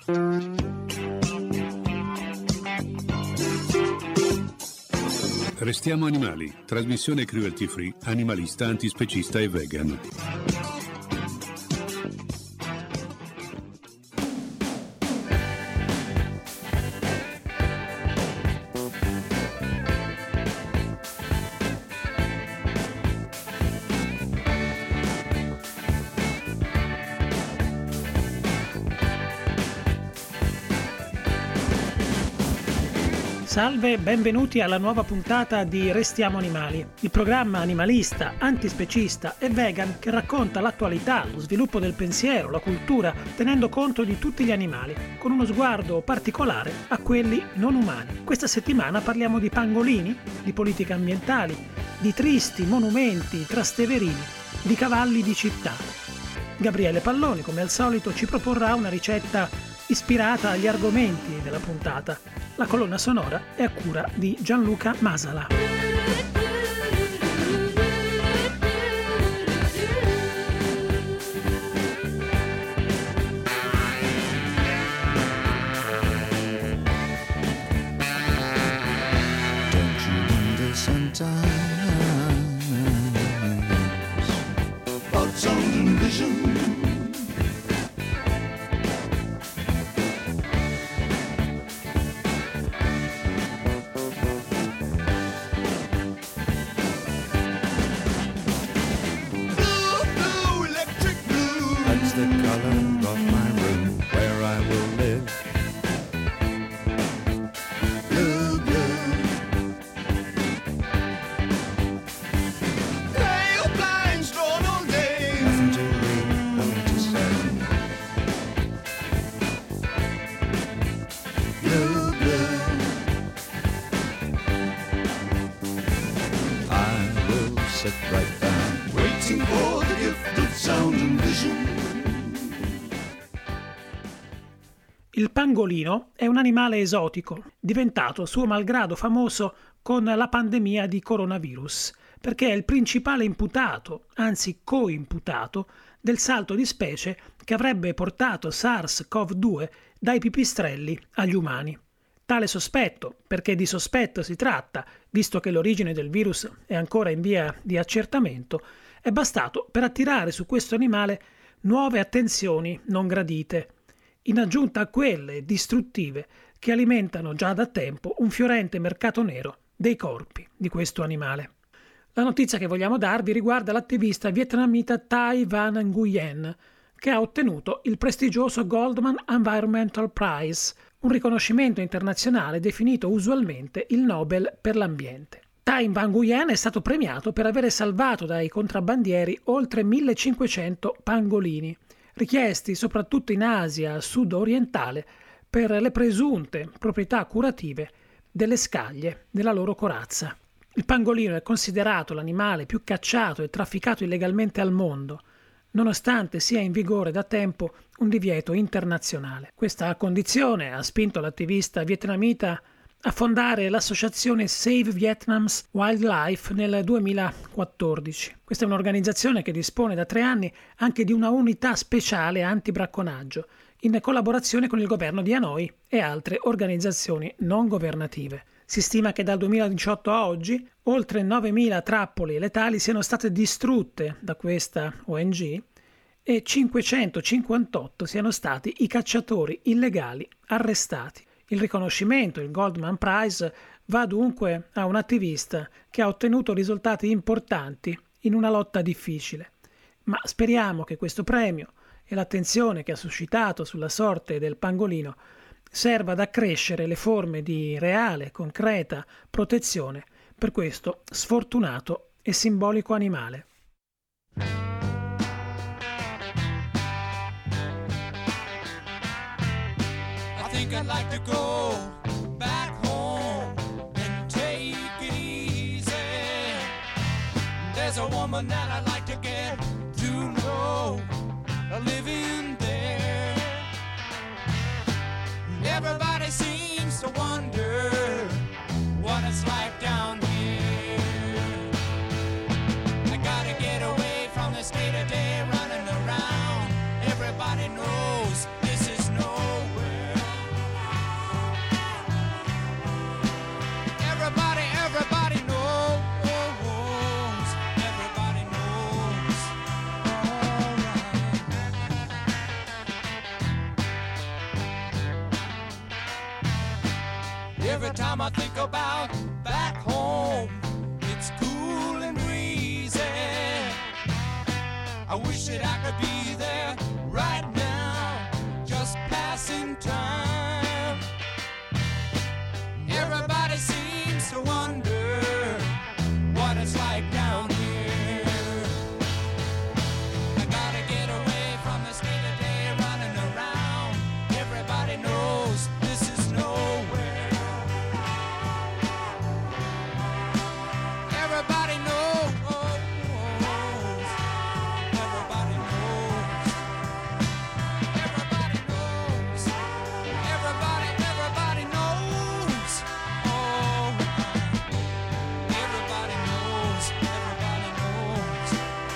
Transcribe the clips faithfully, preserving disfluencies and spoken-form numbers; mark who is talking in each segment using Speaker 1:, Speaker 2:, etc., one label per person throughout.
Speaker 1: Restiamo animali, trasmissione cruelty free, animalista, antispecista e vegan.
Speaker 2: Salve, benvenuti alla nuova puntata di Restiamo Animali, il programma animalista, antispecista e vegan che racconta l'attualità, lo sviluppo del pensiero, la cultura, tenendo conto di tutti gli animali, con uno sguardo particolare a quelli non umani. Questa settimana parliamo di pangolini, di politiche ambientali, di tristi monumenti trasteverini, di cavalli di città. Gabriele Palloni, come al solito, ci proporrà una ricetta ispirata agli argomenti della puntata. La colonna sonora è a cura di Gianluca Masala.
Speaker 3: Don't you wonder sometimes about some vision?
Speaker 2: Il pangolino è un animale esotico, diventato suo malgrado famoso con la pandemia di coronavirus, perché è il principale imputato, anzi co-imputato, del salto di specie che avrebbe portato SARS-CoV due dai pipistrelli agli umani. Tale sospetto, perché di sospetto si tratta, visto che l'origine del virus è ancora in via di accertamento, è bastato per attirare su questo animale nuove attenzioni non gradite, in aggiunta a quelle distruttive che alimentano già da tempo un fiorente mercato nero dei corpi di questo animale. La notizia che vogliamo darvi riguarda l'attivista vietnamita Thai Van Nguyen, che ha ottenuto il prestigioso Goldman Environmental Prize, un riconoscimento internazionale definito usualmente il Nobel per l'ambiente. Thai Van Nguyen è stato premiato per avere salvato dai contrabbandieri oltre millecinquecento pangolini, richiesti soprattutto in Asia sud-orientale per le presunte proprietà curative delle scaglie della loro corazza. Il pangolino è considerato l'animale più cacciato e trafficato illegalmente al mondo, nonostante sia in vigore da tempo un divieto internazionale. Questa condizione ha spinto l'attivista vietnamita a fondare l'associazione Save Vietnam's Wildlife nel duemilaquattordici. Questa è un'organizzazione che dispone da tre anni anche di una unità speciale anti-bracconaggio, in collaborazione con il governo di Hanoi e altre organizzazioni non governative. Si stima che dal duemiladiciotto a oggi oltre novemila trappole letali siano state distrutte da questa O N G e cinquecentocinquantotto siano stati i cacciatori illegali arrestati. Il riconoscimento, il Goldman Prize, va dunque a un attivista che ha ottenuto risultati importanti in una lotta difficile. Ma speriamo che questo premio e l'attenzione che ha suscitato sulla sorte del pangolino serva ad accrescere le forme di reale, concreta protezione per questo sfortunato e simbolico animale.
Speaker 4: I'd like to go back home and take it easy. There's a woman that I'd like to get to know, living there. Everybody seems to wonder what it's like down here. I gotta get away from this day-to-day running around. Everybody knows this is nowhere. I think about back home, it's cool and breezy. I wish that I could be there right now, just passing time. Everybody seems to wonder what it's like down here. I gotta get away from this day-to-day running around. Everybody knows this is nowhere. Everybody knows. Everybody knows. Everybody knows. Everybody, everybody knows. Oh, everybody knows. Everybody knows.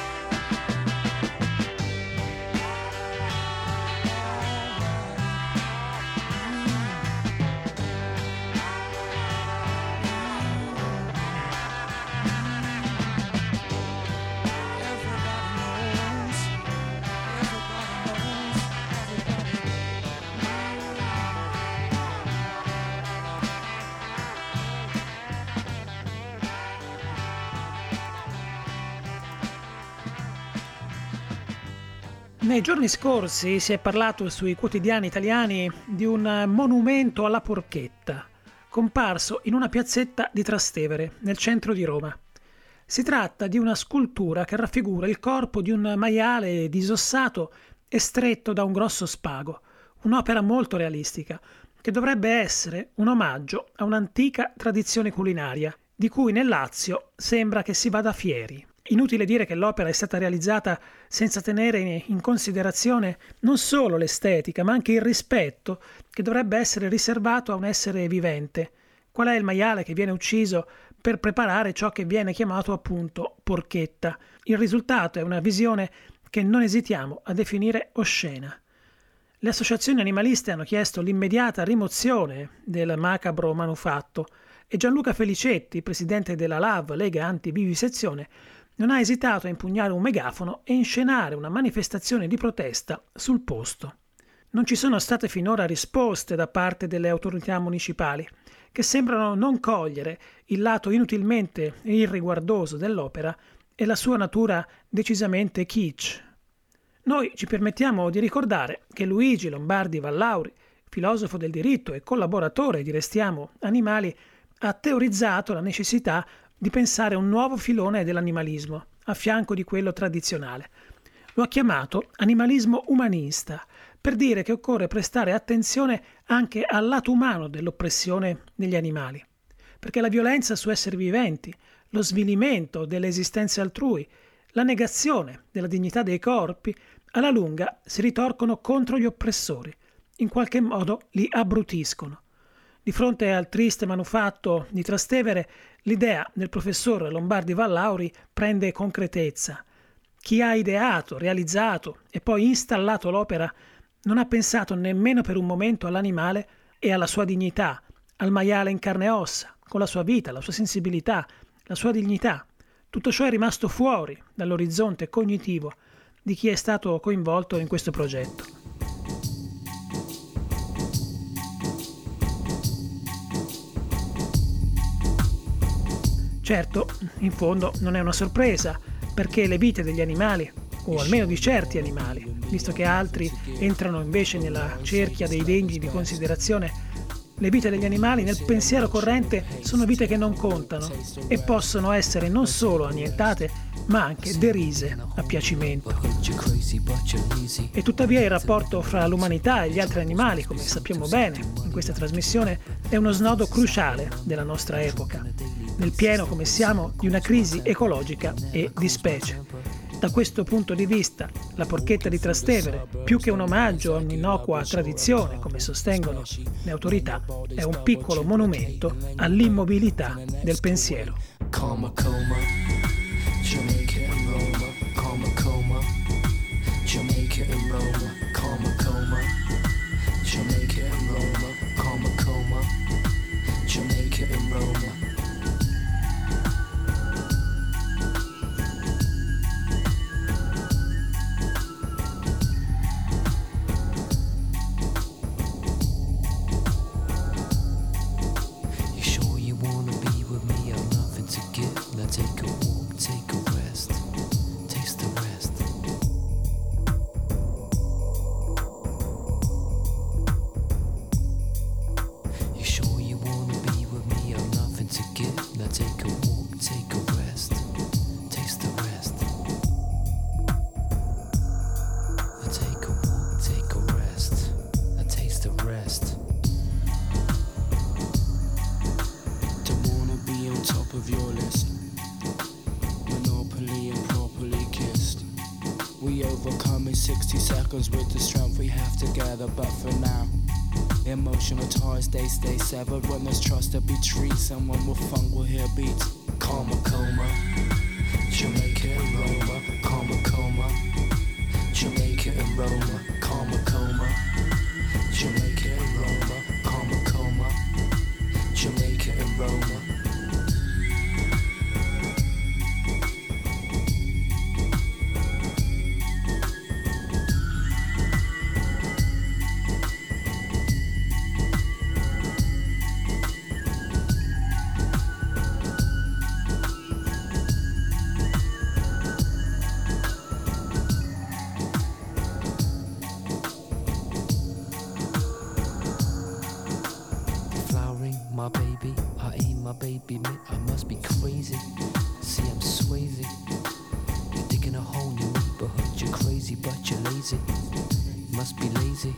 Speaker 2: Nei giorni scorsi si è parlato sui quotidiani italiani di un monumento alla porchetta, comparso in una piazzetta di Trastevere, nel centro di Roma. Si tratta di una scultura che raffigura il corpo di un maiale disossato e stretto da un grosso spago, un'opera molto realistica, che dovrebbe essere un omaggio a un'antica tradizione culinaria, di cui nel Lazio sembra che si vada fieri. Inutile dire che l'opera è stata realizzata senza tenere in considerazione non solo l'estetica, ma anche il rispetto che dovrebbe essere riservato a un essere vivente. Qual è il maiale che viene ucciso per preparare ciò che viene chiamato appunto porchetta? Il risultato è una visione che non esitiamo a definire oscena. Le associazioni animaliste hanno chiesto l'immediata rimozione del macabro manufatto e Gianluca Felicetti, presidente della L A V, Lega Antivivisezione, non ha esitato a impugnare un megafono e inscenare una manifestazione di protesta sul posto. Non ci sono state finora risposte da parte delle autorità municipali, che sembrano non cogliere il lato inutilmente irriguardoso dell'opera e la sua natura decisamente kitsch. Noi ci permettiamo di ricordare che Luigi Lombardi Vallauri, filosofo del diritto e collaboratore di Restiamo Animali, ha teorizzato la necessità di pensare un nuovo filone dell'animalismo, a fianco di quello tradizionale. Lo ha chiamato animalismo umanista, per dire che occorre prestare attenzione anche al lato umano dell'oppressione degli animali, perché la violenza su esseri viventi, lo svilimento delle esistenze altrui, la negazione della dignità dei corpi, alla lunga si ritorcono contro gli oppressori, in qualche modo li abbrutiscono. Di fronte al triste manufatto di Trastevere, l'idea del professor Lombardi Vallauri prende concretezza. Chi ha ideato, realizzato e poi installato l'opera non ha pensato nemmeno per un momento all'animale e alla sua dignità, al maiale in carne e ossa, con la sua vita, la sua sensibilità, la sua dignità. Tutto ciò è rimasto fuori dall'orizzonte cognitivo di chi è stato coinvolto in questo progetto. Certo, in fondo non è una sorpresa, perché le vite degli animali, o almeno di certi animali, visto che altri entrano invece nella cerchia dei degni di considerazione, le vite degli animali nel pensiero corrente sono vite che non contano e possono essere non solo annientate, ma anche derise a piacimento. E tuttavia il rapporto fra l'umanità e gli altri animali, come sappiamo bene in questa trasmissione, è uno snodo cruciale della nostra epoca, nel pieno come siamo di una crisi ecologica e di specie. Da questo punto di vista, la porchetta di Trastevere, più che un omaggio a un'innocua tradizione, come sostengono le autorità, è un piccolo monumento all'immobilità del pensiero.
Speaker 3: Coma, coma, Jamaica and Roma, coma, coma, Jamaica and Roma, coma, coma, Jamaica and Roma, coma, coma, Jamaica and Roma. You show take a walk, take a rest, taste the rest. You sure you wanna be with me? I've nothing to give. Now take a walk, take a rest, taste the rest. Now take a walk, take a rest, now taste the rest. On top of your list, monopoly and properly kissed. We overcome in sixty seconds with the strength we have together. But for now, emotional ties they stay severed. When there's trust to be treated, someone with funk will hear beats. Karma coma, Jamaica and Roma. Karma coma, Jamaica and Roma. Karma coma, Jamaica and Roma. Karma coma, Jamaica and Roma. My baby, I ain't my baby, mate. I must be crazy. See, I'm Swayze. You're digging a whole new neighborhood. You're crazy, but you're lazy. Must be lazy.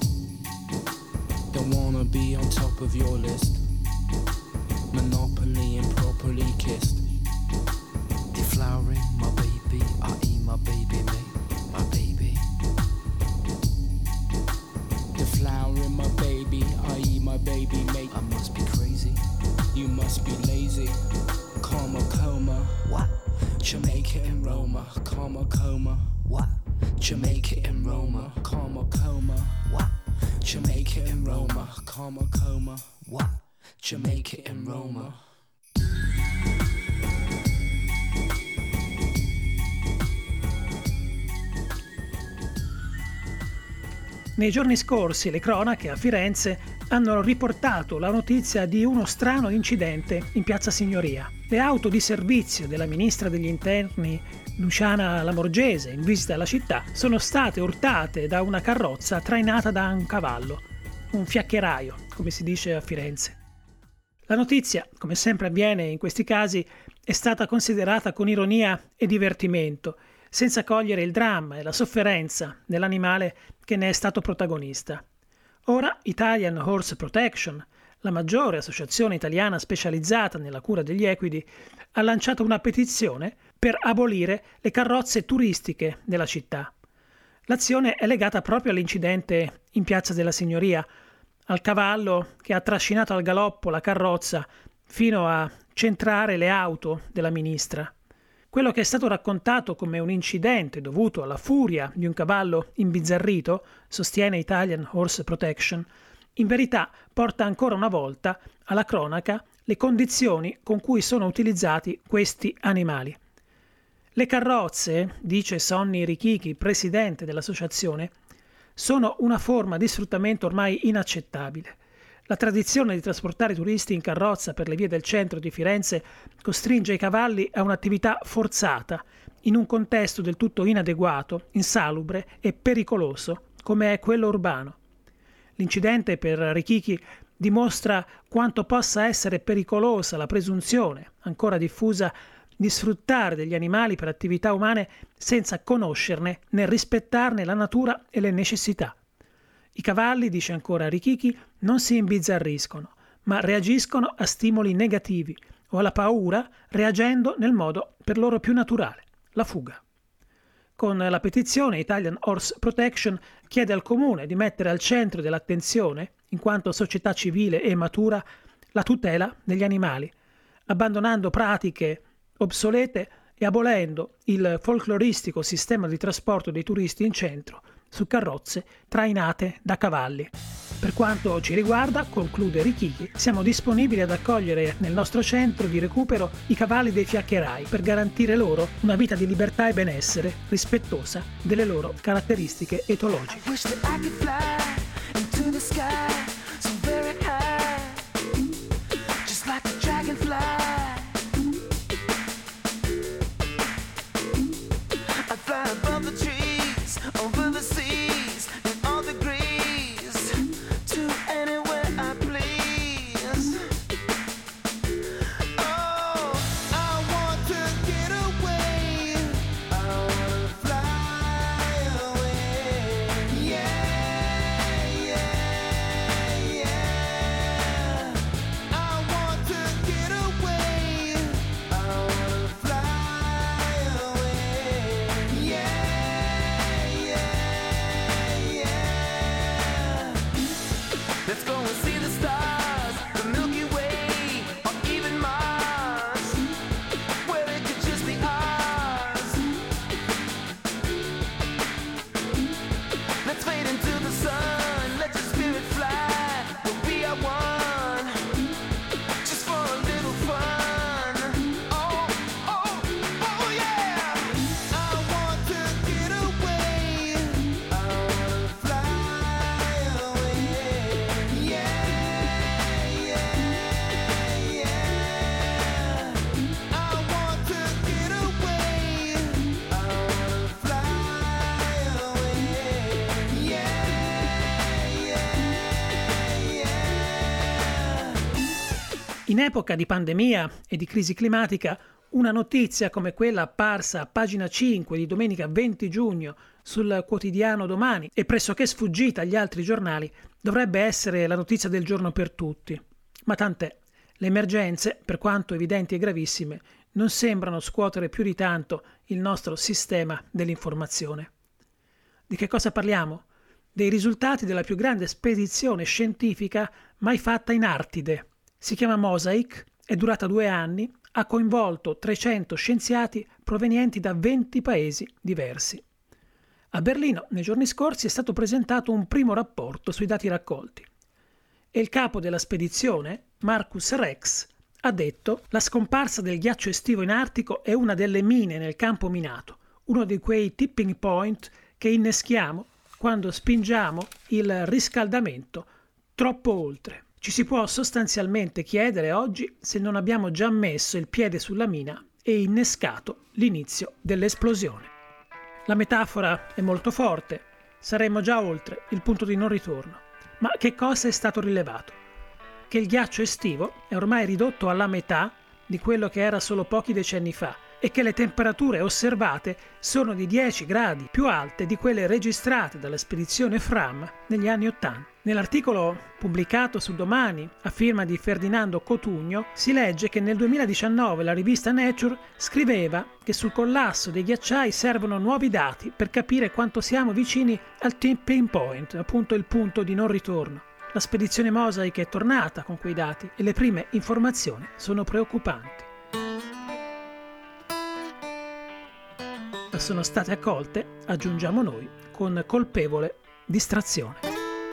Speaker 3: Don't wanna be on top of your list. Monopoly and properly kissed. Deflowering, my baby, I ain't my baby, mate. My baby. Deflowering, my baby, I ain't my baby, mate. I must be crazy. You must be lazy. Karma coma. What? Jamaica and Roma. Karma coma. What? Jamaica and Roma. Karma coma. What? Jamaica and Roma. Karma coma. What? Jamaica and Roma.
Speaker 2: Nei giorni scorsi le cronache a Firenze hanno riportato la notizia di uno strano incidente in Piazza Signoria. Le auto di servizio della ministra degli interni Luciana Lamorgese, in visita alla città, sono state urtate da una carrozza trainata da un cavallo, un fiaccheraio, come si dice a Firenze. La notizia, come sempre avviene in questi casi, è stata considerata con ironia e divertimento, senza cogliere il dramma e la sofferenza dell'animale che ne è stato protagonista. Ora Italian Horse Protection, la maggiore associazione italiana specializzata nella cura degli equidi, ha lanciato una petizione per abolire le carrozze turistiche della città. L'azione è legata proprio all'incidente in Piazza della Signoria, al cavallo che ha trascinato al galoppo la carrozza fino a centrare le auto della ministra. Quello che è stato raccontato come un incidente dovuto alla furia di un cavallo imbizzarrito, sostiene Italian Horse Protection, in verità porta ancora una volta alla cronaca le condizioni con cui sono utilizzati questi animali. Le carrozze, dice Sonny Richichi, presidente dell'associazione, sono una forma di sfruttamento ormai inaccettabile. La tradizione di trasportare turisti in carrozza per le vie del centro di Firenze costringe i cavalli a un'attività forzata, in un contesto del tutto inadeguato, insalubre e pericoloso, come è quello urbano. L'incidente, per Richichi, dimostra quanto possa essere pericolosa la presunzione, ancora diffusa, di sfruttare degli animali per attività umane senza conoscerne né rispettarne la natura e le necessità. I cavalli, dice ancora Richichi, non si imbizzarriscono, ma reagiscono a stimoli negativi o alla paura reagendo nel modo per loro più naturale, la fuga. Con la petizione Italian Horse Protection chiede al Comune di mettere al centro dell'attenzione, in quanto società civile e matura, la tutela degli animali, abbandonando pratiche obsolete e abolendo il folcloristico sistema di trasporto dei turisti in centro su carrozze trainate da cavalli. Per quanto ci riguarda, conclude Richichi, siamo disponibili ad accogliere nel nostro centro di recupero i cavalli dei fiaccherai per garantire loro una vita di libertà e benessere rispettosa delle loro caratteristiche etologiche. In epoca di pandemia e di crisi climatica, una notizia come quella apparsa a pagina cinque di domenica venti giugno sul quotidiano Domani e pressoché sfuggita agli altri giornali dovrebbe essere la notizia del giorno per tutti. Ma tant'è, le emergenze, per quanto evidenti e gravissime, non sembrano scuotere più di tanto il nostro sistema dell'informazione. Di che cosa parliamo? Dei risultati della più grande spedizione scientifica mai fatta in Artide. Si chiama Mosaic, è durata due anni, ha coinvolto trecento scienziati provenienti da venti paesi diversi. A Berlino, nei giorni scorsi, è stato presentato un primo rapporto sui dati raccolti. E il capo della spedizione, Marcus Rex, ha detto: la scomparsa del ghiaccio estivo in Artico è una delle mine nel campo minato, uno di quei tipping point che inneschiamo quando spingiamo il riscaldamento troppo oltre. Ci si può sostanzialmente chiedere oggi se non abbiamo già messo il piede sulla mina e innescato l'inizio dell'esplosione. La metafora è molto forte, saremmo già oltre il punto di non ritorno. Ma che cosa è stato rilevato? Che il ghiaccio estivo è ormai ridotto alla metà di quello che era solo pochi decenni fa e che le temperature osservate sono di dieci gradi più alte di quelle registrate dalla spedizione Fram negli anni ottanta. Nell'articolo pubblicato su Domani, a firma di Ferdinando Cotugno, si legge che nel duemiladiciannove la rivista Nature scriveva che sul collasso dei ghiacciai servono nuovi dati per capire quanto siamo vicini al tipping point, appunto il punto di non ritorno. La spedizione Mosaic è tornata con quei dati e le prime informazioni sono preoccupanti. Sono state accolte, aggiungiamo noi, con colpevole distrazione.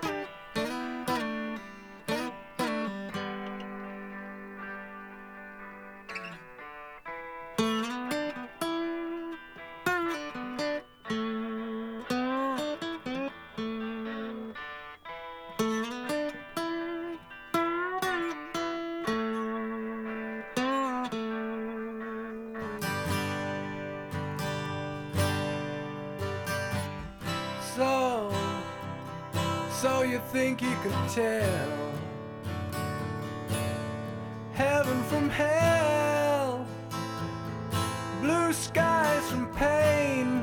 Speaker 5: So, so you think you can tell heaven from hell, blue skies from pain?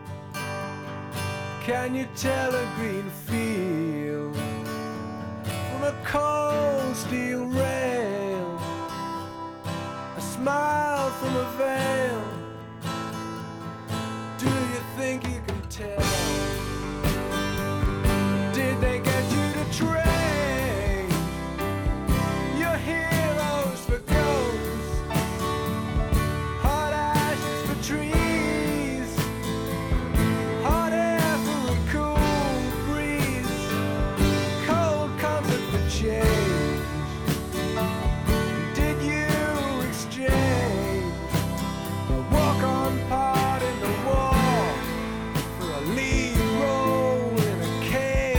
Speaker 5: Can you tell a green field from a cold steel rail, a smile from a veil? Do you think you can tell? Did they get you to train your heroes for ghosts, hot ashes for trees, hot air for a cool breeze, cold comfort for change? Did you exchange a walk-on part in the war for a lead role in a cage?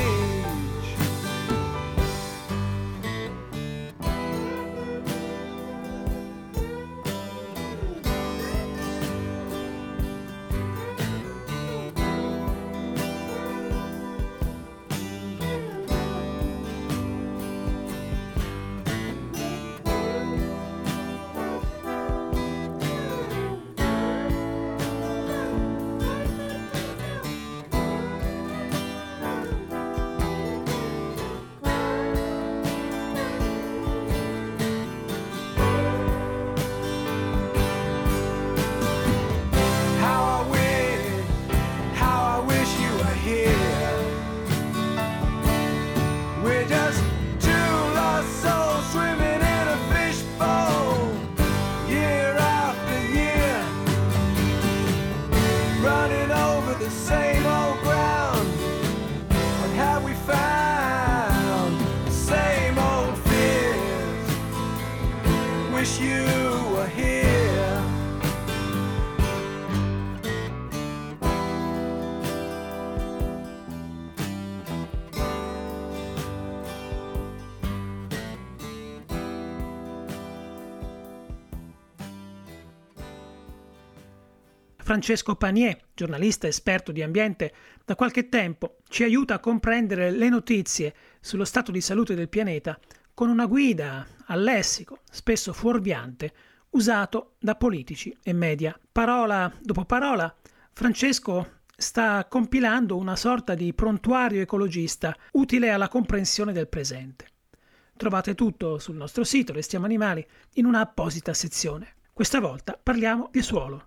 Speaker 5: How I wish, how I wish you were here. We're just two lost souls swimming in a fishbowl, year after year, running over the same old ground. What have we found? The same old fears. Wish you were here.
Speaker 2: Francesco Panier, giornalista esperto di ambiente, da qualche tempo ci aiuta a comprendere le notizie sullo stato di salute del pianeta con una guida al lessico, spesso fuorviante, usato da politici e media. Parola dopo parola, Francesco sta compilando una sorta di prontuario ecologista utile alla comprensione del presente. Trovate tutto sul nostro sito Restiamo Animali in una apposita sezione. Questa volta parliamo di suolo.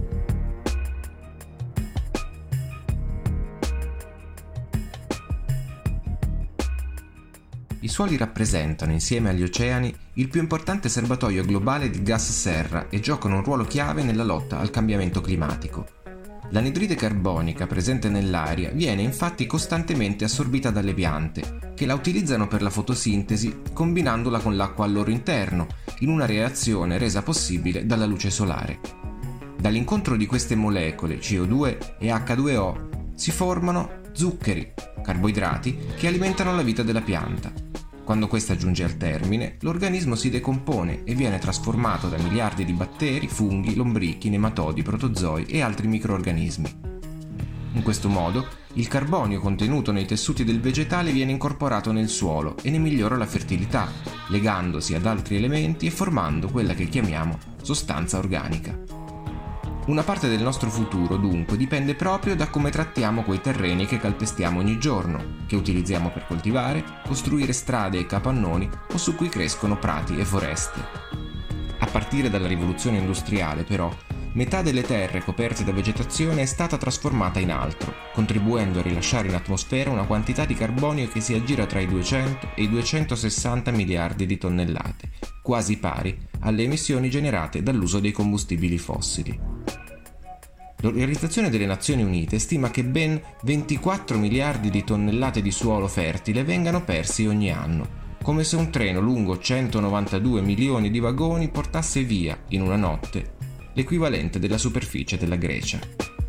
Speaker 6: I suoli rappresentano, insieme agli oceani, il più importante serbatoio globale di gas serra e giocano un ruolo chiave nella lotta al cambiamento climatico. L'anidride carbonica presente nell'aria viene infatti costantemente assorbita dalle piante, che la utilizzano per la fotosintesi combinandola con l'acqua al loro interno, in una reazione resa possibile dalla luce solare. Dall'incontro di queste molecole C O due e H due O si formano zuccheri, carboidrati che alimentano la vita della pianta. Quando questa giunge al termine, l'organismo si decompone e viene trasformato da miliardi di batteri, funghi, lombrichi, nematodi, protozoi e altri microrganismi. In questo modo, il carbonio contenuto nei tessuti del vegetale viene incorporato nel suolo e ne migliora la fertilità, legandosi ad altri elementi e formando quella che chiamiamo sostanza organica. Una parte del nostro futuro, dunque, dipende proprio da come trattiamo quei terreni che calpestiamo ogni giorno, che utilizziamo per coltivare, costruire strade e capannoni o su cui crescono prati e foreste. A partire dalla rivoluzione industriale, però, metà delle terre coperte da vegetazione è stata trasformata in altro, contribuendo a rilasciare in atmosfera una quantità di carbonio che si aggira tra i duecento e i duecentosessanta miliardi di tonnellate, quasi pari alle emissioni generate dall'uso dei combustibili fossili. L'Organizzazione delle Nazioni Unite stima che ben ventiquattro miliardi di tonnellate di suolo fertile vengano persi ogni anno, come se un treno lungo centonovantadue milioni di vagoni portasse via, in una notte, l'equivalente della superficie della Grecia.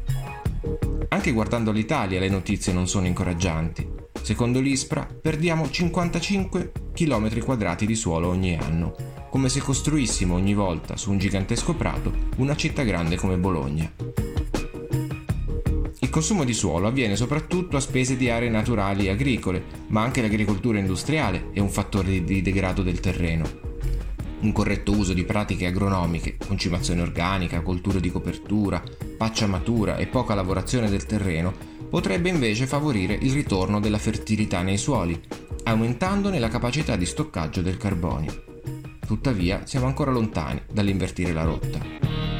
Speaker 6: Anche guardando l'Italia le notizie non sono incoraggianti. Secondo l'ISPRA perdiamo cinquantacinque chilometri quadrati di suolo ogni anno, come se costruissimo ogni volta su un gigantesco prato una città grande come Bologna. Il consumo di suolo avviene soprattutto a spese di aree naturali e agricole, ma anche l'agricoltura industriale è un fattore di degrado del terreno. Un corretto uso di pratiche agronomiche, concimazione organica, colture di copertura, pacciamatura e poca lavorazione del terreno potrebbe invece favorire il ritorno della fertilità nei suoli, aumentandone la capacità di stoccaggio del carbonio. Tuttavia, siamo ancora lontani dall'invertire la rotta.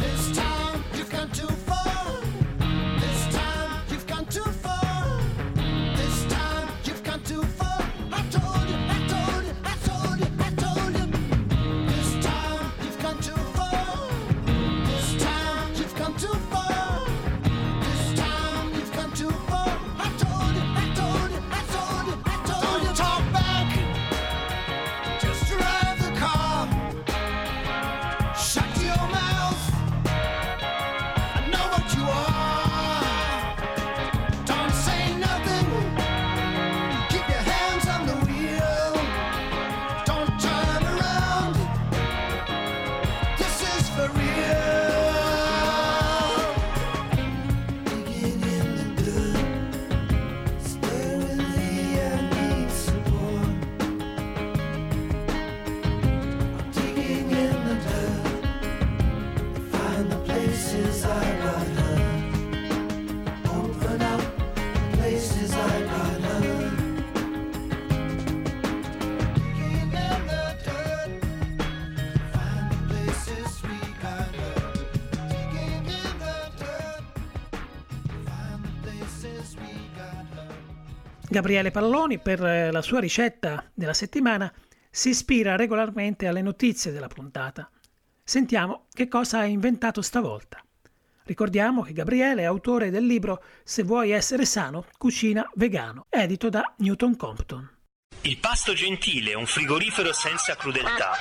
Speaker 2: Gabriele Palloni, per la sua ricetta della settimana, si ispira regolarmente alle notizie della puntata. Sentiamo che cosa ha inventato stavolta. Ricordiamo che Gabriele è autore del libro Se vuoi essere sano, cucina vegano, edito da Newton Compton.
Speaker 7: Il pasto gentile è un frigorifero senza crudeltà.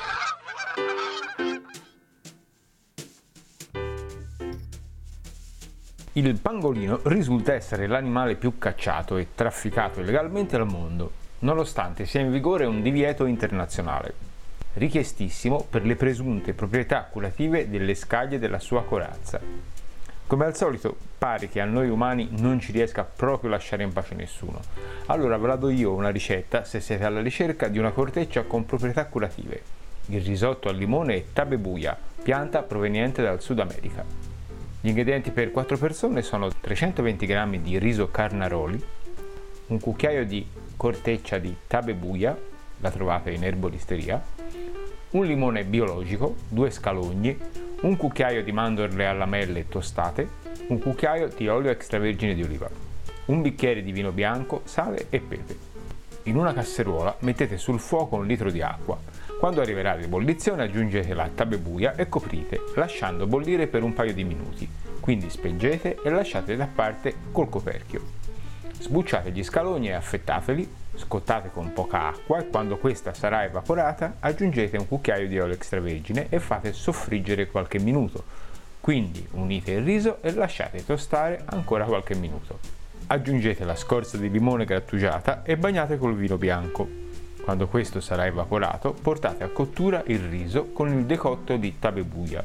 Speaker 8: Il pangolino risulta essere l'animale più cacciato e trafficato illegalmente al mondo, nonostante sia in vigore un divieto internazionale, richiestissimo per le presunte proprietà curative delle scaglie della sua corazza. Come al solito pare che a noi umani non ci riesca proprio a lasciare in pace nessuno. Allora ve la do io una ricetta se siete alla ricerca di una corteccia con proprietà curative. Il risotto al limone e tabebuia, pianta proveniente dal Sud America. Gli ingredienti per quattro persone sono trecentoventi grammi di riso carnaroli, un cucchiaio di corteccia di tabebuia, la trovate in erboristeria, un limone biologico, due scalogni, un cucchiaio di mandorle a lamelle tostate, un cucchiaio di olio extravergine di oliva, un bicchiere di vino bianco, sale e pepe. In una casseruola mettete sul fuoco un litro di acqua. Quando arriverà l'ebollizione aggiungete la tabebuia e coprite, lasciando bollire per un paio di minuti. Quindi spengete e lasciate da parte col coperchio. Sbucciate gli scalogni e affettateli, scottate con poca acqua e quando questa sarà evaporata aggiungete un cucchiaio di olio extravergine e fate soffriggere qualche minuto. Quindi unite il riso e lasciate tostare ancora qualche minuto. Aggiungete la scorza di limone grattugiata e bagnate col vino bianco. Quando questo sarà evaporato portate a cottura il riso con il decotto di tabebuia.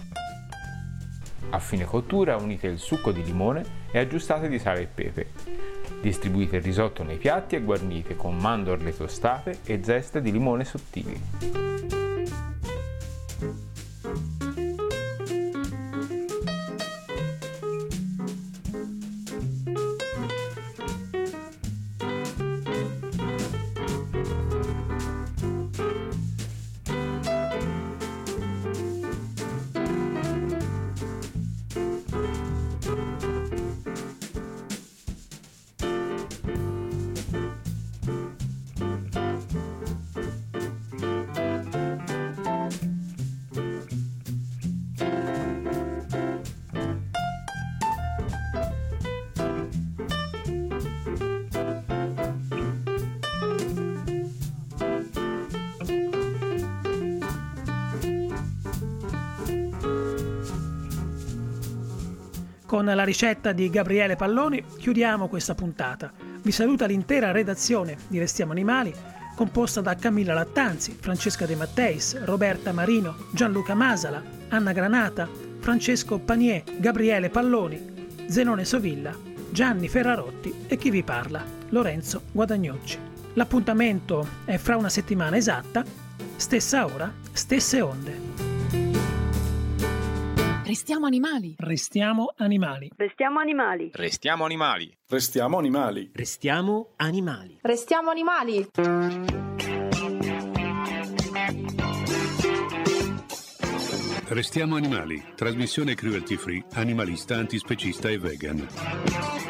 Speaker 8: A fine cottura unite il succo di limone e aggiustate di sale e pepe. Distribuite il risotto nei piatti e guarnite con mandorle tostate e zeste di limone sottili.
Speaker 2: Con la ricetta di Gabriele Palloni chiudiamo questa puntata. Vi saluta l'intera redazione di Restiamo Animali, composta da Camilla Lattanzi, Francesca De Matteis, Roberta Marino, Gianluca Masala, Anna Granata, Francesco Panier, Gabriele Palloni, Zenone Sovilla, Gianni Ferrarotti e chi vi parla, Lorenzo Guadagnocci. L'appuntamento è fra una settimana esatta, stessa ora, stesse onde.
Speaker 9: Restiamo animali.
Speaker 2: Restiamo animali.
Speaker 10: Restiamo animali.
Speaker 11: Restiamo animali.
Speaker 12: Restiamo animali.
Speaker 13: Restiamo animali.
Speaker 14: Restiamo animali.
Speaker 1: Restiamo animali. Trasmissione cruelty free, animalista, antispecista e vegan.